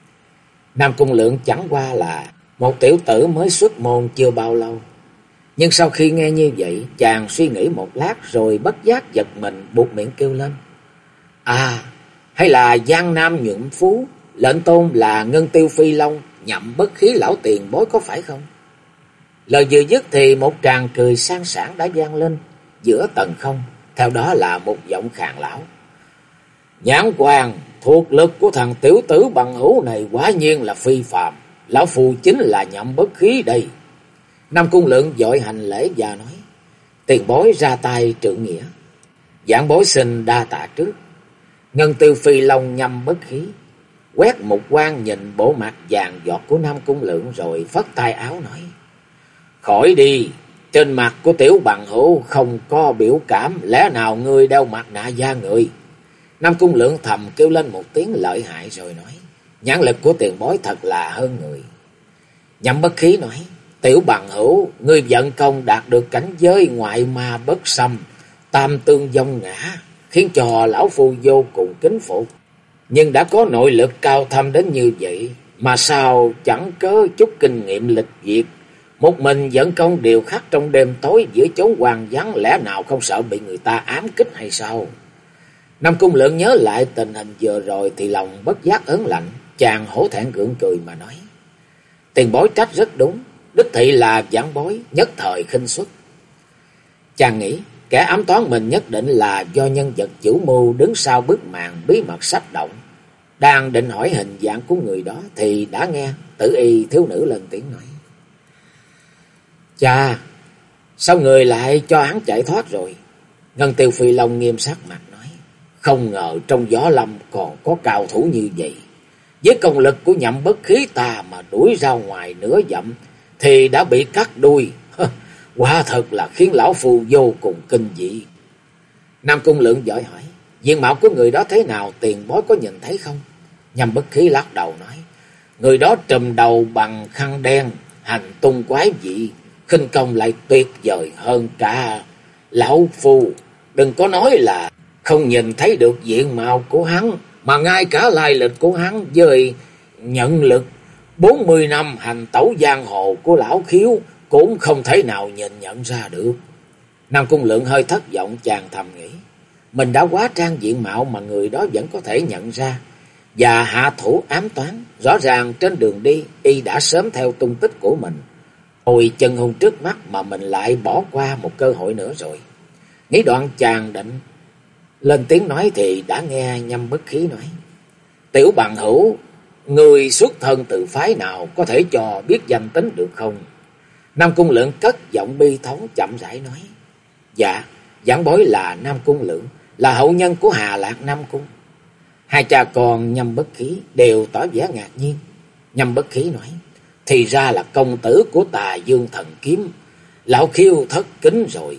Nam Cung Lượng chẳng qua là một tiểu tử mới xuất môn chưa bao lâu, nhưng sau khi nghe như vậy, chàng suy nghĩ một lát rồi bất giác giật mình buột miệng kêu lên: "À, hay là Giang Nam nhuộm phú, lệnh tôn là ngân tiêu phi long, nhậm bất khí lão tiền bối có phải không?" Lời vừa dứt thì một tràng cười sang sảng đã vang lên giữa tầng không, theo đó là một giọng khàn lão: "Nhãn Quang, thuộc lực của thằng tiểu tử bằng hữu này quả nhiên là phi phàm, lão phu chính là nhậm bất khí đây." Nam Cung Lượng vội hành lễ và nói: "Tiền bối ra tay trượng nghĩa." "Giảng bối xin đa tạ trước." Ngân tiêu phi long nhâm bất khí quét một quan nhìn bộ mặt vàng giọt của Nam Cung Lượng rồi phất tay áo nói: "Khỏi đi, trên mặt của tiểu bằng hữu không có biểu cảm, lẽ nào ngươi đeo mặt nạ da người?" Nam Cung Lượng thầm kêu lên một tiếng lợi hại rồi nói: "Nhãn lực của tiền bối thật là hơn người." Nhậm Bất Khí nói: "Tiểu bằng hữu, ngươi vận công đạt được cảnh giới ngoại ma bất xâm, tam tương vong ngã, khiến cho lão phu vô cùng kính phục. Nhưng đã có nội lực cao thâm đến như vậy, mà sao chẳng có chút kinh nghiệm lịch duyệt, một mình vận công điều khắc trong đêm tối giữa chốn hoang vắng, lẽ nào không sợ bị người ta ám kích hay sao?" Nam Cung Lượng nhớ lại tình hình vừa rồi thì lòng bất giác ớn lạnh, chàng hổ thẹn gượng cười mà nói: "Tiền bối trách rất đúng, đích thị là vãn bối nhất thời khinh suất." Chàng nghĩ kẻ ám toán mình nhất định là do nhân vật chủ mưu đứng sau bức màn bí mật sách động. Đang định hỏi hình dạng của người đó thì đã nghe Tử Y thiếu nữ lên tiếng nói: "Chà, sao người lại cho hắn chạy thoát rồi?" Ngân Tiêu Phi Long nghiêm sắc mặt nói: "Không ngờ trong võ lâm còn có cao thủ như vậy. Với công lực của Nhậm Bất Khí ta mà đuổi ra ngoài nửa dặm thì đã bị cắt đuôi. Quả thật là khiến lão phu vô cùng kinh dị." Nam Cung Lượng vội hỏi: "Diện mạo của người đó thế nào, tiền bối có nhìn thấy không?" Nhậm Bất Khí lắc đầu nói: "Người đó trùm đầu bằng khăn đen, hành tung quái dị, khinh công lại tuyệt vời hơn cả lão phu. Đừng có nói là không nhìn thấy được diện mạo của hắn, mà ngay cả lai lịch của hắn với nhận lực 40 năm hành tẩu giang hồ của lão Khiếu cũng không thể nào nhìn nhận ra được." Nam Cung Lượng hơi thất vọng, chàng thầm nghĩ: mình đã quá trang diện mạo mà người đó vẫn có thể nhận ra, và hạ thủ ám toán, rõ ràng trên đường đi y đã sớm theo tung tích của mình. Hồi chân hung trước mắt mà mình lại bỏ qua một cơ hội nữa rồi. Nghĩ đoạn chàng định lên tiếng nói thì đã nghe Nhâm Bất Khí nói: "Tiểu bằng hữu, người xuất thân từ phái nào, có thể cho biết danh tính được không?" Nam Cung Lượng cất giọng bi thống chậm rãi nói: "Dạ, vãn bối là Nam Cung Lượng, là hậu nhân của Hà Lạc Nam Cung." Hai cha con Nhâm Bất Khí đều tỏ vẻ ngạc nhiên. Nhâm Bất Khí nói: "Thì ra là công tử của Tà Dương Thần Kiếm, lão Khiêu thất kính rồi.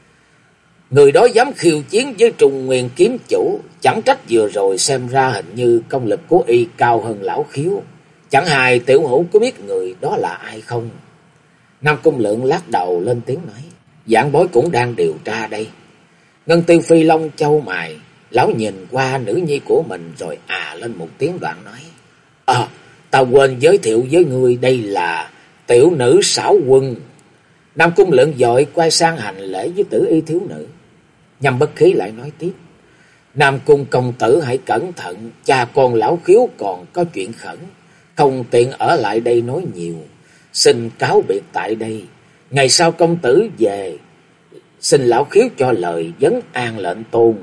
Người đó dám khiêu chiến với Trung Nguyên kiếm chủ, chẳng trách vừa rồi xem ra hình như công lực của y cao hơn lão Khiếu. Chẳng hài tiểu hữu có biết người đó là ai không?" Nam Cung Lượng lắc đầu lên tiếng nói: "Vãn bối cũng đang điều tra đây." Ngân Tiêu Phi Long châu mày, lão nhìn qua nữ nhi của mình rồi lên một tiếng đoạn nói: Ta quên giới thiệu với ngươi, đây là tiểu nữ Xảo Quân." Nam Cung Lượng vội quay sang hành lễ với Tử Y thiếu nữ. Nhâm Bất Khí lại nói tiếp: "Nam Cung công tử hãy cẩn thận, cha con lão Khiếu còn có chuyện khẩn, không tiện ở lại đây nói nhiều. Xin cáo biệt tại đây, ngày sau công tử về, xin lão Khiếu cho lời vấn an lệnh tôn."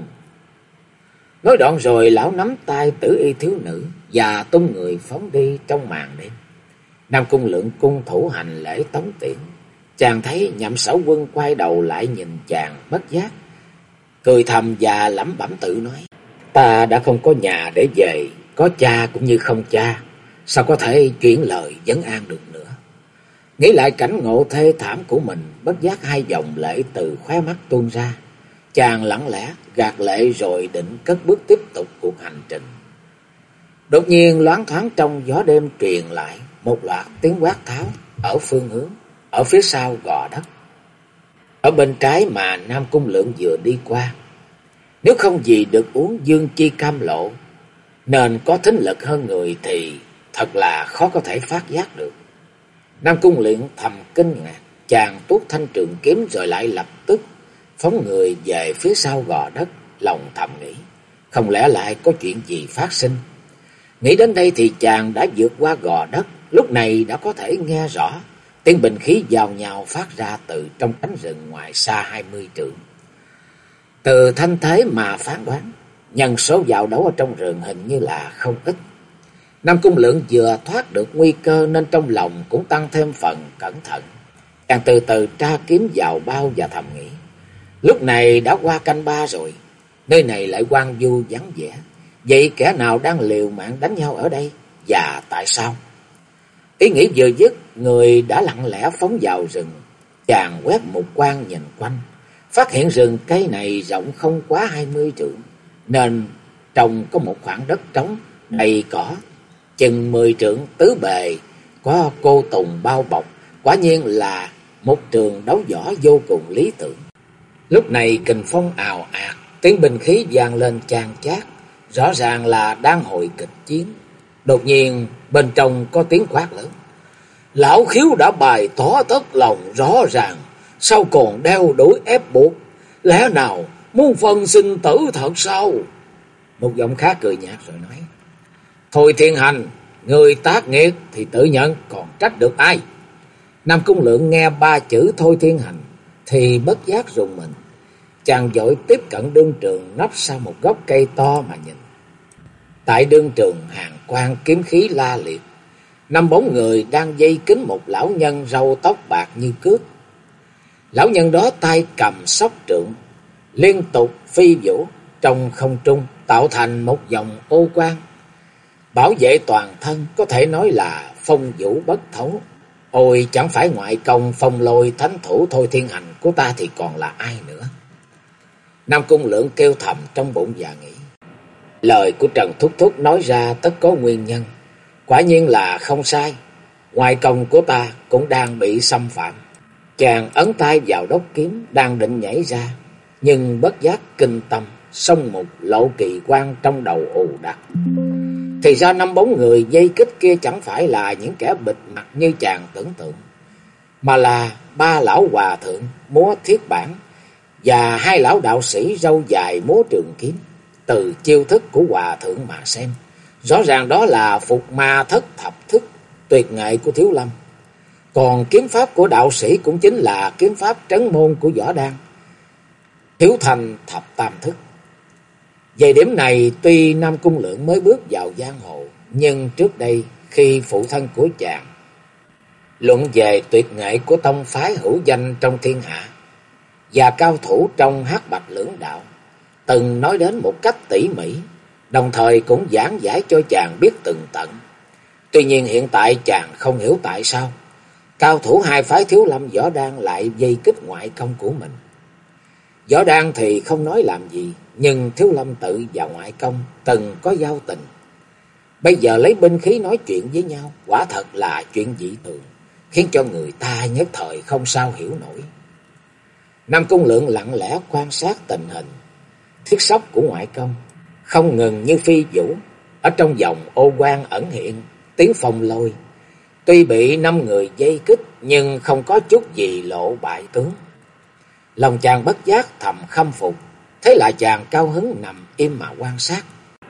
Nói đoạn rồi lão nắm tay Tử Y thiếu nữ và tung người phóng đi trong màn đêm. Nam Cung Lượng cung thủ hành lễ tống tiễn. Chàng thấy Nhậm Xảo Quân quay đầu lại nhìn chàng, bất giác cười thầm và lẩm bẩm tự nói: "Ta đã không có nhà để về, có cha cũng như không cha, sao có thể chuyển lời vấn an được nữa." Nghĩ lại cảnh ngộ thê thảm của mình, bất giác hai dòng lệ từ khóe mắt tuôn ra. Chàng lặng lẽ gạt lệ rồi định cất bước tiếp tục cuộc hành trình. Đột nhiên loáng thoáng trong gió đêm truyền lại một loạt tiếng quát tháo ở phương hướng ở phía sau gò đất, ở bên trái mà Nam Cung Lượng vừa đi qua. Nếu không vì được uống dương chi cam lộ nên có thính lực hơn người thì thật là khó có thể phát giác được. Nam Cung Lượng thầm kinh ngạc, chàng tuốt thanh trường kiếm rồi lại lập tức phóng người về phía sau gò đất, lòng thầm nghĩ: không lẽ lại có chuyện gì phát sinh. Nghĩ đến đây thì chàng đã vượt qua gò đất, lúc này đã có thể nghe rõ tiếng binh khí giao nhau phát ra từ trong cánh rừng ngoài xa 20 trượng. Từ thanh thế mà phán đoán, nhân số giao đấu ở trong rừng hình như là không ít. Nam Cung Lượng vừa thoát được nguy cơ nên trong lòng cũng tăng thêm phần cẩn thận. Chàng từ từ tra kiếm vào bao và thầm nghĩ: lúc này đã qua canh ba rồi, nơi này lại hoang vu vắng vẻ, Vậy kẻ nào đang liều mạng đánh nhau ở đây và tại sao? Ý nghĩ vừa dứt, người đã lặng lẽ phóng vào rừng. Chàng quét một quan nhìn quanh, phát hiện rừng cây này rộng không quá 20 trượng, nên trông có một khoảng đất trống đầy cỏ, chừng 10 trượng tứ bề, có cô tùng bao bọc, quả nhiên là một trường đấu võ vô cùng lý tưởng. Lúc này kình phong ào ạt, tiếng binh khí vang lên chan chát, rõ ràng là đang hội kịch chiến. Đột nhiên bên trong có tiếng quát lớn: "Lão khiếu đã bày tỏ tất lòng rõ ràng, sao còn đeo đuổi ép buộc? Lẽ nào muốn phân sinh tử thật sao?" Một giọng khác cười nhạt rồi nói: "Thôi Thiên Hành, người tác nghiệt thì tự nhận, còn trách được ai?" Nam Cung Lượng nghe ba chữ Thôi Thiên Hành thì bất giác rùng mình. Chàng vội tiếp cận đương trường, nấp sau một gốc cây to mà nhìn. Tại đương trường hàng quang kiếm khí la liệt, 5 bóng người đang vây kín một lão nhân râu tóc bạc như cước. Lão nhân đó tay cầm sóc trượng, liên tục phi vũ trong không trung, tạo thành một vòng ô quang bảo vệ toàn thân, có thể nói là phong vũ bất thấu. Ôi, chẳng phải ngoại công phong lôi thánh thủ Thôi Thiên Hành của ta thì còn là ai nữa? Nam Cung Lượng kêu thầm trong bụng và nghĩ, lời của Trần Thúc Thúc nói ra tất có nguyên nhân, quả nhiên là không sai. Ngoại công của ta cũng đang bị xâm phạm. Chàng ấn tay vào đốc kiếm, đang định nhảy ra, nhưng bất giác kinh tâm, xông một lộ kỳ quan trong đầu ù đặc. Thì ra 5 bóng người dây kích kia chẳng phải là những kẻ bịt mặt như chàng tưởng tượng, mà là 3 lão hòa thượng múa thiết bản và 2 lão đạo sĩ râu dài múa trường kiếm. Từ chiêu thức của hòa thượng mà xem, rõ ràng đó là phục ma thất thập thức, tuyệt nghệ của Thiếu Lâm. Còn kiếm pháp của đạo sĩ cũng chính là kiếm pháp trấn môn của Võ Đan, Thiếu Thành thập tam thức. Về điểm này, tuy Nam Cung Lượng mới bước vào giang hồ, nhưng trước đây khi phụ thân của chàng luận về tuyệt nghệ của tông phái hữu danh trong thiên hạ và cao thủ trong Hắc Bạch lưỡng đạo, từng nói đến một cách tỉ mỉ, đồng thời cũng giảng giải cho chàng biết tường tận. Tuy nhiên hiện tại chàng không hiểu tại sao cao thủ hai phái Thiếu Lâm Võ Đan lại dây kích ngoại công của mình. Võ Đan thì không nói làm gì, nhưng Thiếu Lâm tự và ngoại công từng có giao tình. Bây giờ lấy binh khí nói chuyện với nhau, quả thật là chuyện dị thường, khiến cho người ta nhất thời không sao hiểu nổi. Nam Cung Lượng lặng lẽ quan sát tình hình thiết sóc của ngoại công, không ngừng như phi vũ. Ở trong vòng ô quang ẩn hiện tiếng phong lôi. Tuy bị 5 người dây kích, nhưng không có chút gì lộ bại tướng. Lòng chàng bất giác thầm khâm phục, thế là chàng cao hứng nằm im mà quan sát.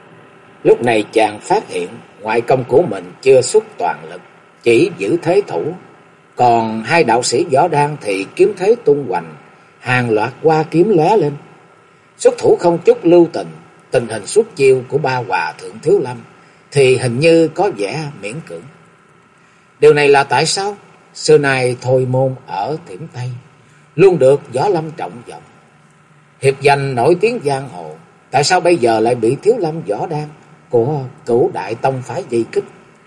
Lúc này chàng phát hiện ngoại công của mình chưa xuất toàn lực, chỉ giữ thế thủ. Còn 2 đạo sĩ Võ Đan thì kiếm thế tung hoành, hàng loạt qua kiếm lóe lên. Xuất thủ không chút lưu tình, tình hình xuất chiêu của 3 hòa thượng Thiếu Lâm thì hình như có vẻ miễn cưỡng. Điều này là tại sao? Xưa nay Thôi Môn ở Thiểm Tây luôn được Võ Lâm trọng vọng, hiệp danh nổi tiếng giang hồ, tại sao bây giờ lại bị Thiếu Lâm Võ Đan của Cửu Đại tông phái dây kích?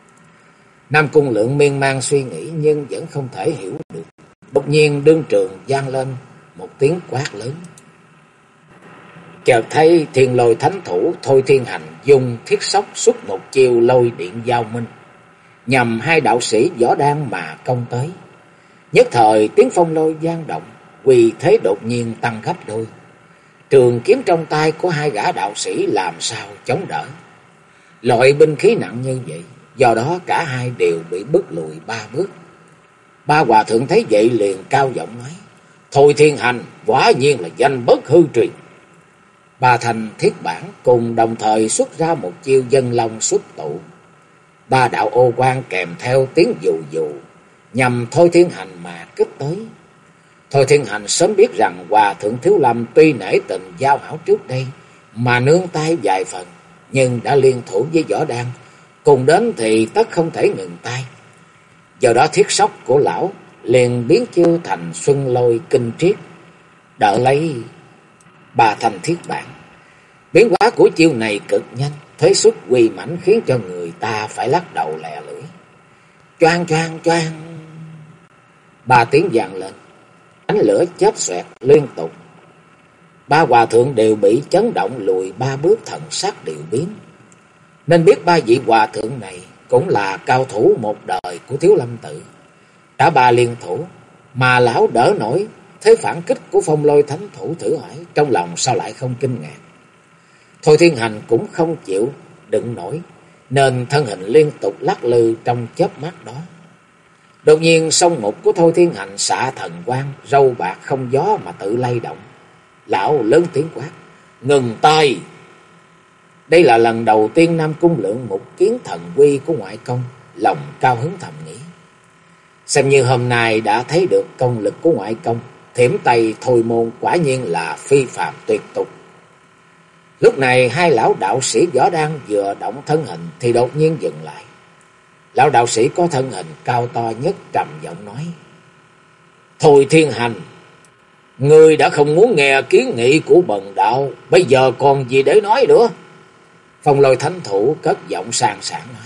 Nam Cung Lượng miên man suy nghĩ nhưng vẫn không thể hiểu được. Đột nhiên đương trường vang lên một tiếng quát lớn. Chợt thấy Thiên Lôi thánh thủ Thôi Thiên Hành dùng thiết sóc xuất một chiêu lôi điện giao minh, nhằm 2 đạo sĩ Võ Đan mà công tới. Nhất thời tiếng phong lôi vang động, uy thế đột nhiên tăng gấp đôi. Trường kiếm trong tay của 2 gã đạo sĩ làm sao chống đỡ loại binh khí nặng như vậy, do đó cả hai đều bị bước lùi 3 bước. 3 hòa thượng thấy vậy liền cao giọng nói: Thôi Thiên Hành quả nhiên là danh bất hư truyền. 3 thanh thiết bản cùng đồng thời xuất ra một chiêu dân long xuất tụ. 3 đạo ô quang kèm theo tiếng dù dù nhằm Thôi Thiên Hành mà kích tới. Thôi Thiên Hành sớm biết rằng hòa thượng Thiếu Lâm tuy nể tình giao hảo trước đây mà nương tay vài phần, nhưng đã liên thủ với Võ Đan, cùng đến thì tất không thể ngừng tay. Do đó thiết sóc của lão liền biến chiêu thành xuân lôi kinh triết, đỡ lấy 3 thanh thiết bản. Biến hóa của chiêu này cực nhanh, thế xuất uy mãnh khiến cho người ta phải lắc đầu lè lưỡi. Choang choang choang. 3 tiếng vang lên, ánh lửa chớp xoẹt liên tục. 3 hòa thượng đều bị chấn động lùi 3 bước, thần sắc đều biến. Nên biết 3 vị hòa thượng này cũng là cao thủ một đời của Thiếu Lâm Tự. Đã 3 liên thủ mà lão đỡ nổi thế phản kích của Phong Lôi Thánh Thủ, thử hỏi trong lòng sao lại không kinh ngạc. Thôi Thiên Hành cũng không chịu đựng nổi, nên thân hình liên tục lắc lư trong chớp mắt đó. Đột nhiên song mục của Thôi Thiên Hành xạ thần quang, râu bạc không gió mà tự lay động. Lão lớn tiếng quát: "Ngừng tay!" Đây là lần đầu tiên Nam Cung Lượng mục kiến thần uy của ngoại công, lòng cao hứng thầm nghĩ. Xem như hôm nay đã thấy được công lực của ngoại công, thiểm Tây Thôi Môn quả nhiên là phi phàm tuyệt tục. Lúc này 2 lão đạo sĩ võ đang vừa động thân hình thì đột nhiên dừng lại. Lão đạo sĩ có thân hình cao to nhất trầm giọng nói: "Thôi Thiên Hành, ngươi đã không muốn nghe kiến nghị của bần đạo, bây giờ còn gì để nói nữa?" Phong Lôi Thánh Thủ cất giọng sang sảng nói: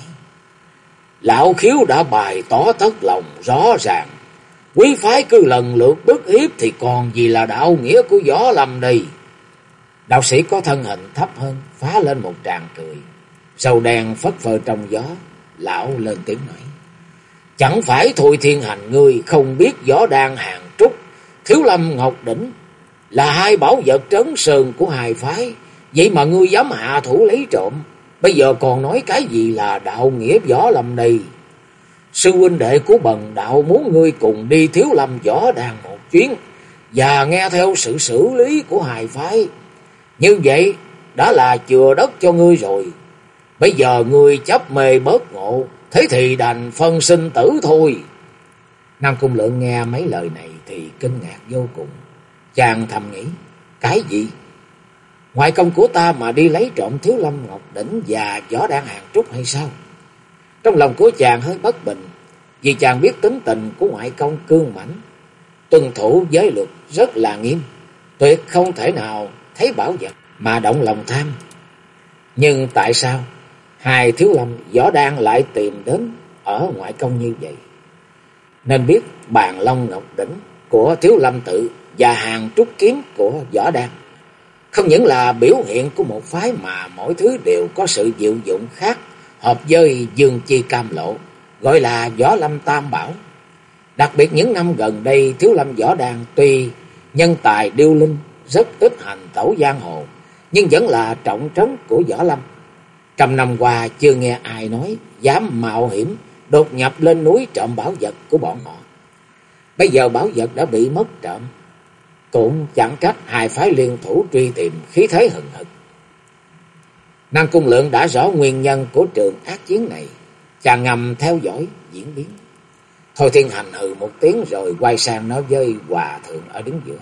"Lão khiếu đã bày tỏ tất lòng rõ ràng, quý phái cứ lần lượt bức hiếp thì còn gì là đạo nghĩa của Võ Lâm đây." Đạo sĩ có thân hình thấp hơn phá lên một tràng cười, râu đen phất phơ trong gió. Lão lên tiếng nói: "Chẳng phải Thôi Thiên Hành ngươi không biết Võ Đan, Hàng Trúc, Thiếu Lâm Ngọc Đỉnh là 2 bảo vật trấn sơn của 2 phái, vậy mà ngươi dám hạ thủ lấy trộm, bây giờ còn nói cái gì là đạo nghĩa Võ Lâm đây? Sư huynh đệ của bần đạo muốn ngươi cùng đi Thiếu Lâm Võ Đan một chuyến và nghe theo sự xử lý của 2 phái. Như vậy đã là chừa đất cho ngươi rồi. Bây giờ ngươi chấp mê bớt ngộ, thế thì đành phân sinh tử thôi." Nam Cung Lượng nghe mấy lời này thì kinh ngạc vô cùng. Chàng thầm nghĩ: cái gì? Ngoại công của ta mà đi lấy trộm Thiếu Lâm Ngọc Đỉnh và Võ Đan Hàng Trúc hay sao? Trong lòng của chàng hơi bất bình, vì chàng biết tính tình của ngoại công cương mãnh, tuân thủ giới luật rất là nghiêm, tuyệt không thể nào thấy bảo vật mà động lòng tham. Nhưng tại sao 2 Thiếu Lâm Võ Đan lại tìm đến ở ngoại công như vậy? Nên biết Bàn Long Ngọc Đỉnh của Thiếu Lâm Tự và Hàng Trúc Kiếm của Võ Đan không những là biểu hiện của một phái mà mỗi thứ đều có sự diệu dụng khác, hợp với dương chi cam lộ, gọi là Võ Lâm Tam Bảo. Đặc biệt những năm gần đây, Thiếu Lâm Võ Đan tuy nhân tài điêu linh, rất ít hành tẩu giang hồ, nhưng vẫn là trọng trấn của Võ Lâm. Trăm năm qua chưa nghe ai nói dám mạo hiểm đột nhập lên núi trộm bảo vật của bọn họ. Bây giờ bảo vật đã bị mất trộm, cũng chẳng trách 2 phái liên thủ truy tìm, khí thế hừng hực. Nam Cung Lượng đã rõ nguyên nhân của trường ác chiến này, chàng ngầm theo dõi diễn biến. Thôi Thiên Hành hừ một tiếng rồi quay sang nói với hòa thượng ở đứng giữa: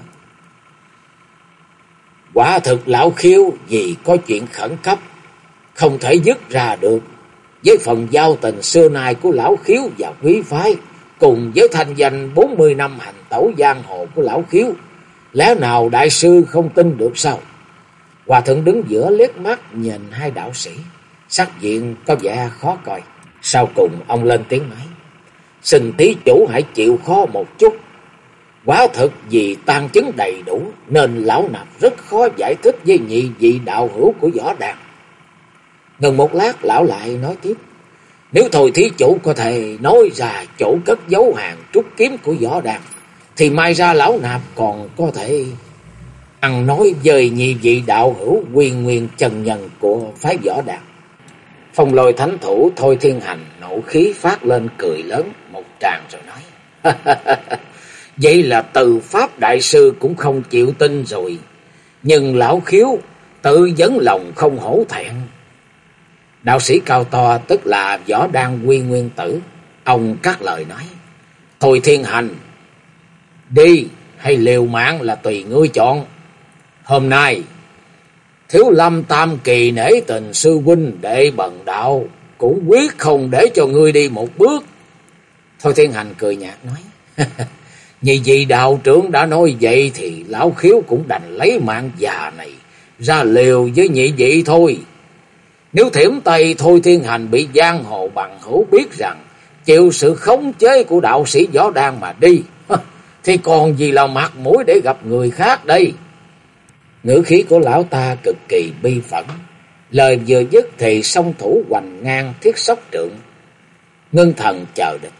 "Quả thực lão khiếu vì có chuyện khẩn cấp không thể dứt ra được, với phần giao tình xưa nay của lão khiếu và quý phái, cùng với thanh danh 40 năm hành tẩu giang hồ của lão khiếu, lẽ nào đại sư không tin được sao?" Hòa thượng đứng giữa liếc mắt nhìn 2 đạo sĩ, sắc diện có vẻ khó coi. Sau cùng ông lên tiếng nói: "Xin thí chủ hãy chịu khó một chút. Quả thực vì tang chứng đầy đủ nên lão nạp rất khó giải thích với nhị vị đạo hữu của Võ Đan." Ngừng một lát, lão lại nói tiếp: "Nếu thôi thí chủ có thể nói ra chỗ cất giấu Hàng Trúc Kiếm của Võ Đan, thì mai ra lão nạp còn có thể ăn nói với nhị vị đạo hữu quyền nguyên chân nhân của phái Võ Đan." Phong Lôi Thánh Thủ Thôi Thiên Hành nộ khí phát lên cười lớn một tràng rồi nói: "Vậy là Từ Pháp đại sư cũng không chịu tin rồi, nhưng lão khiếu tự vấn lòng không hổ thẹn." Đạo sĩ cao to tức là Võ Đan Quy Nguyên Tử, ông cắt lời nói: "Thôi Thiên Hành, đi hay liều mạng là tùy ngươi chọn. Hôm nay Thiếu Lâm Tam Kỳ nể tình sư huynh đệ bần đạo, cũng quyết không để cho ngươi đi một bước." Thôi Thiên Hành cười nhạt nói: "Như vị đạo trưởng đã nói vậy thì lão khiếu cũng đành lấy mạng già này ra liều với nhị vị thôi. Nếu Thiểm Tây Thôi Thiên Hành bị giang hồ bằng hữu biết rằng chịu sự khống chế của đạo sĩ Võ Đan mà đi, thì còn gì là mặt mũi để gặp người khác đây. Ngữ khí của lão ta cực kỳ bi phẫn. Lời vừa dứt thì song thủ hoành ngang thiết sóc trượng, ngưng thần chờ địch.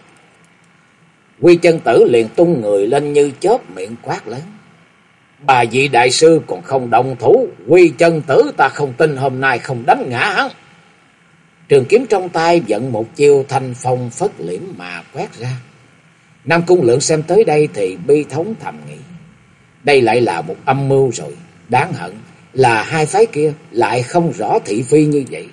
Quy Chân Tử liền tung người lên như chớp, miệng quát lớn: Bà vị đại sư còn không động thủ, Quy Chân Tử ta không tin hôm nay không đánh ngã hắn. Trường kiếm trong tay vận một chiêu thanh phong phất liễm mà quét ra. Nam Cung Lượng xem tới đây thì bi thống thầm nghĩ: đây lại là một âm mưu rồi. Đáng hận là hai phái kia lại không rõ thị phi như vậy.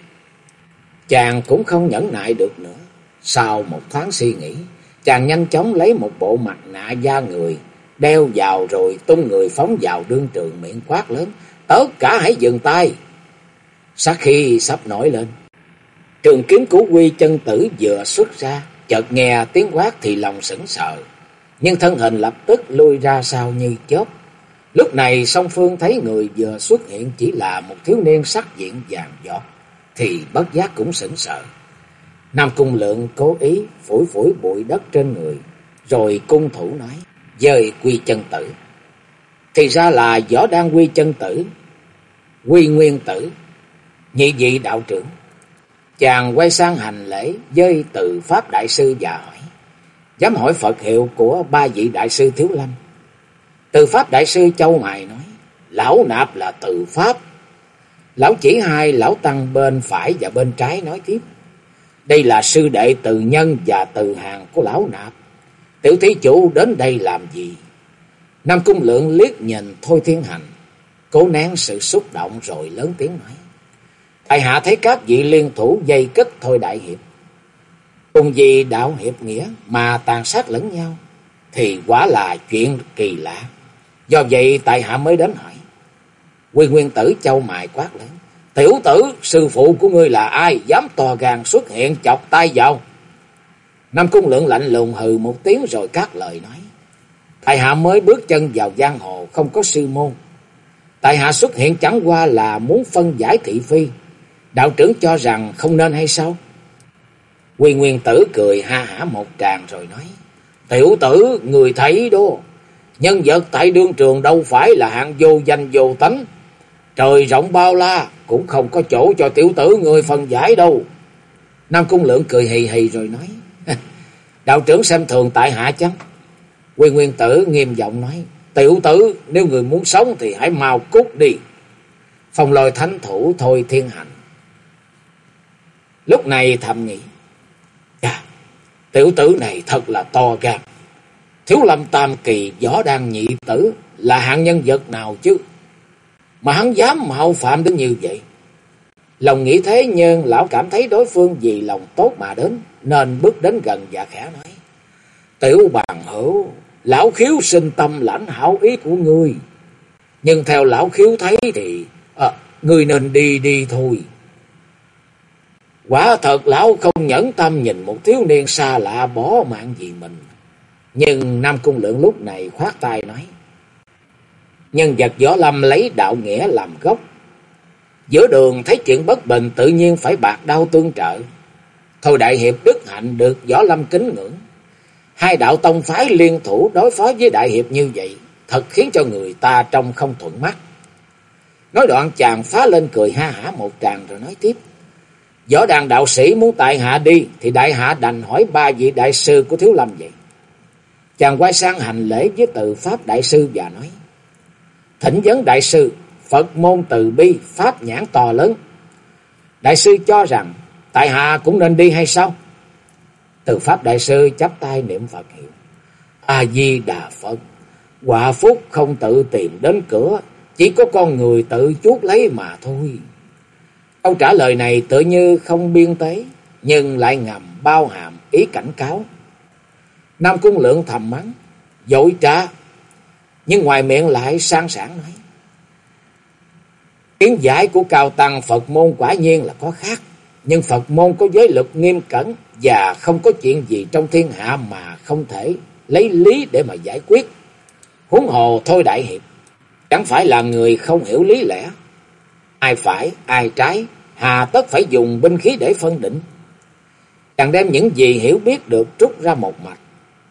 Chàng cũng không nhẫn nại được nữa. Sau một thoáng suy nghĩ, chàng nhanh chóng lấy một bộ mặt nạ da người đeo vào, rồi tung người phóng vào đương trường, miệng quát lớn: tất cả hãy dừng tay. Sát khí sắp nổi lên. Trường kiếm của Quy Chân Tử vừa xuất ra, chợt nghe tiếng quát thì lòng sững sờ, nhưng thân hình lập tức lui ra sau như chớp. Lúc này song phương thấy người vừa xuất hiện chỉ là một thiếu niên sắc diện vàng giọt, thì bất giác cũng sững sờ. Nam Cung Lượng cố ý phủi phủi bụi đất trên người, rồi cung thủ nói với Quy Chân Tử: thì ra là Võ Đan Quy Chân Tử, Quy Nguyên Tử, nhị vị đạo trưởng. Chàng quay sang hành lễ với Từ Pháp đại sư và hỏi: dám hỏi Phật hiệu của ba vị đại sư Thiếu Lâm? Từ Pháp đại sư chau mày nói: lão nạp là Từ Pháp. Lão chỉ hai lão tăng bên phải và bên trái nói tiếp: đây là sư đệ Từ Nhân và Từ Hàng của lão nạp. Tiểu thí chủ đến đây làm gì? Nam Cung Lượng liếc nhìn Thôi Thiên Hành, cố nén sự xúc động rồi lớn tiếng nói: tại hạ thấy các vị liên thủ dây kết Thôi đại hiệp, cùng vì đạo hiệp nghĩa mà tàn sát lẫn nhau, thì quả là chuyện kỳ lạ. Do vậy tại hạ mới đến hỏi. Quy Nguyên Tử chau mày quát lớn: tiểu tử, sư phụ của ngươi là ai dám to gan xuất hiện chọc tay vào? Nam Cung Lượng lạnh lùng hừ một tiếng rồi cắt lời nói: tại hạ mới bước chân vào giang hồ, không có sư môn. Tại hạ xuất hiện chẳng qua là muốn phân giải thị phi. Đạo trưởng cho rằng không nên hay sao? Quy Nguyên Tử cười ha hả một tràng rồi nói: tiểu tử, người thấy đó, nhân vật tại đương trường đâu phải là hạng vô danh vô tánh. Trời rộng bao la cũng không có chỗ cho tiểu tử người phân giải đâu. Nam Cung Lượng cười hì hì rồi nói: đạo trưởng xem thường tại hạ chăng? Quy Nguyên Tử nghiêm giọng nói: tiểu tử, nếu người muốn sống thì hãy mau cút đi. Phong Lôi thánh thủ Thôi Thiên Hành lúc này thầm nghĩ: tiểu tử này thật là to gan. Thiếu Lâm tam kỳ Võ Đan nhị tử là hạng nhân vật nào chứ, mà hắn dám mạo phạm đến như vậy? Lòng nghĩ thế, nhưng lão cảm thấy đối phương vì lòng tốt mà đến, nên bước đến gần và khẽ nói: tiểu bằng hữu, lão khiếu sinh tâm lãnh hảo ý của ngươi, nhưng theo lão khiếu thấy thì ngươi nên đi thôi. Quả thật lão không nhẫn tâm nhìn một thiếu niên xa lạ bỏ mạng vì mình. Nhưng Nam Cung Lượng lúc này khoát tay nói: nhân vật Võ Lâm lấy đạo nghĩa làm gốc, giữa đường thấy chuyện bất bình tự nhiên phải bạc đao tương trợ. Thôi đại hiệp đức hạnh được Võ Lâm kính ngưỡng, hai đạo tông phái liên thủ đối phó với đại hiệp như vậy, thật khiến cho người ta trông không thuận mắt. Nói đoạn chàng phá lên cười ha hả một tràng rồi nói tiếp: Võ Đan đạo sĩ muốn tại hạ đi, thì đại hạ đành hỏi ba vị đại sư của Thiếu Lâm vậy. Chàng quay sang hành lễ với Từ Pháp đại sư và nói: thỉnh vấn đại sư, Phật môn từ bi, pháp nhãn to lớn, đại sư cho rằng tại hạ cũng nên đi hay sao? Từ Pháp đại sư chắp tay niệm Phật hiệu: A Di Đà Phật. Họa phúc không tự tìm đến cửa, chỉ có con người tự chuốc lấy mà thôi. Câu trả lời này tự như không biên tế, nhưng lại ngầm bao hàm ý cảnh cáo. Nam Cung Lượng thầm mắng: dội trá, nhưng ngoài miệng lại sang sảng nói: kiến giải của cao tăng Phật môn quả nhiên là có khác, nhưng Phật môn có giới luật nghiêm cẩn, và không có chuyện gì trong thiên hạ mà không thể lấy lý để mà giải quyết. Huống hồ Thôi đại hiệp chẳng phải là người không hiểu lý lẽ, ai phải ai trái hà tất phải dùng binh khí để phân định. Chàng đem những gì hiểu biết được trút ra một mạch.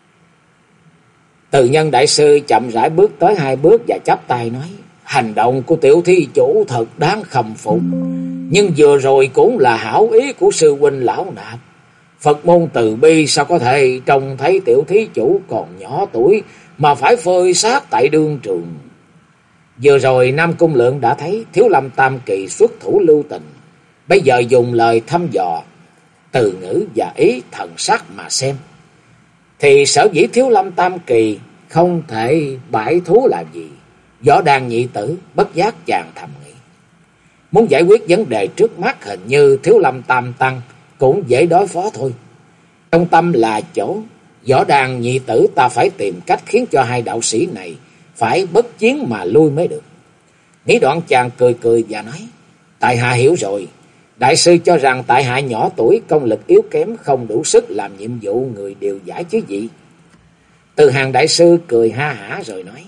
Từ Nhân đại sư chậm rãi bước tới 2 bước và chắp tay nói: hành động của tiểu thí chủ thật đáng khâm phục, nhưng vừa rồi cũng là hảo ý của sư huynh lão nạp. Phật môn từ bi sao có thể trông thấy tiểu thí chủ còn nhỏ tuổi mà phải phơi xác tại đương trường. Vừa rồi Nam Cung Lượng đã thấy Thiếu Lâm Tam Kỳ xuất thủ lưu tình, bây giờ dùng lời thăm dò, từ ngữ và ý thần sắc mà xem, thì sở dĩ Thiếu Lâm Tam Kỳ không thể bãi thú làm gì. Võ Đàn nhị tử bất giác chàng thầm nghĩ, muốn giải quyết vấn đề trước mắt hình như Thiếu Lâm Tam Tăng cũng dễ đối phó thôi. Trong tâm là chỗ Võ Đàn nhị tử ta phải tìm cách khiến cho 2 đạo sĩ này phải bất chiến mà lui mới được. Nghĩ đoạn chàng cười cười và nói: tại hạ hiểu rồi. Đại sư cho rằng tại hạ nhỏ tuổi, công lực yếu kém, không đủ sức làm nhiệm vụ người điều giải chứ gì. Từ Hàng đại sư cười ha hả rồi nói: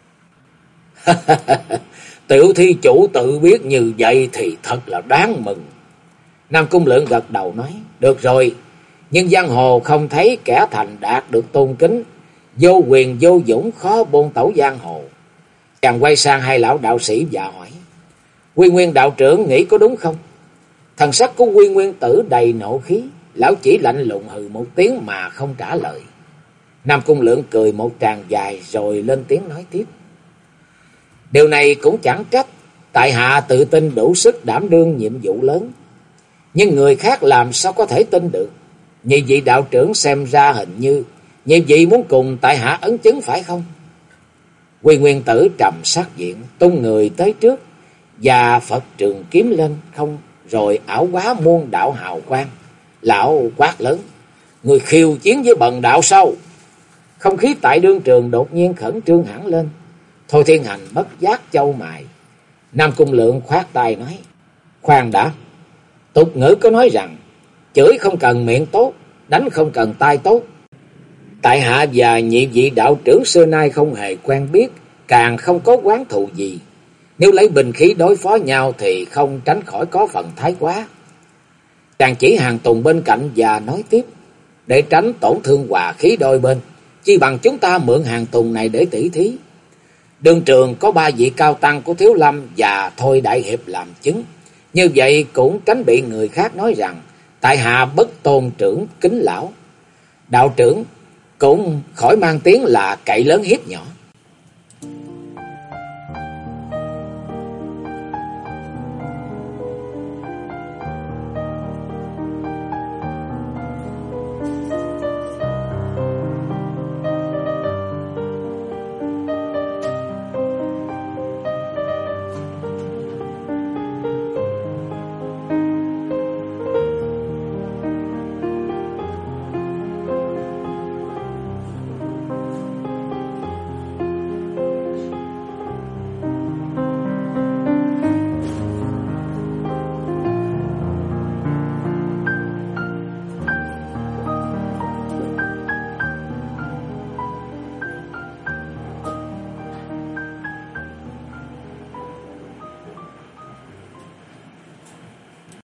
tiểu thi chủ tự biết như vậy thì thật là đáng mừng. Nam Cung Lượng gật đầu nói: được rồi, nhưng giang hồ không thấy kẻ thành đạt được tôn kính, vô quyền vô dũng khó bôn tẩu giang hồ. Chàng quay sang 2 lão đạo sĩ và hỏi: Quy Nguyên đạo trưởng nghĩ có đúng không? Thần sắc của Quy Nguyên tử đầy nộ khí, lão chỉ lạnh lùng hừ một tiếng mà không trả lời. Nam Cung Lượng cười một tràng dài rồi lên tiếng nói tiếp: điều này cũng chẳng trách, tại hạ tự tin đủ sức đảm đương nhiệm vụ lớn, nhưng người khác làm sao có thể tin được. Nhị vị đạo trưởng xem ra hình như nhị vị muốn cùng tại hạ ấn chứng phải không? Quy Nguyên tử trầm sắc diện, tung người tới trước và Phật trường kiếm lên không, rồi ảo quá muôn đạo hào quang. Lão quát lớn: người khiêu chiến với bần đạo sao? Không khí tại đương trường đột nhiên khẩn trương hẳn lên. Thôi Thiên Hành bất giác chau mày. Nam Cung Lượng khoát tay nói: khoan đã, tục ngữ có nói rằng chửi không cần miệng tốt, đánh không cần tay tốt. Tại hạ và nhị vị đạo trưởng xưa nay không hề quen biết, càng không có oán thù gì. Nếu lấy binh khí đối phó nhau thì không tránh khỏi có phần thái quá. Chàng chỉ Hàng Tùng bên cạnh và nói tiếp: để tránh tổn thương hòa khí đôi bên, chi bằng chúng ta mượn Hàng Tùng này để tỉ thí. Đường trường có 3 vị cao tăng của Thiếu Lâm và Thôi Đại Hiệp làm chứng, như vậy cũng tránh bị người khác nói rằng tại hạ bất tôn trưởng kính lão. Đạo trưởng cũng khỏi mang tiếng là cậy lớn hiếp nhỏ.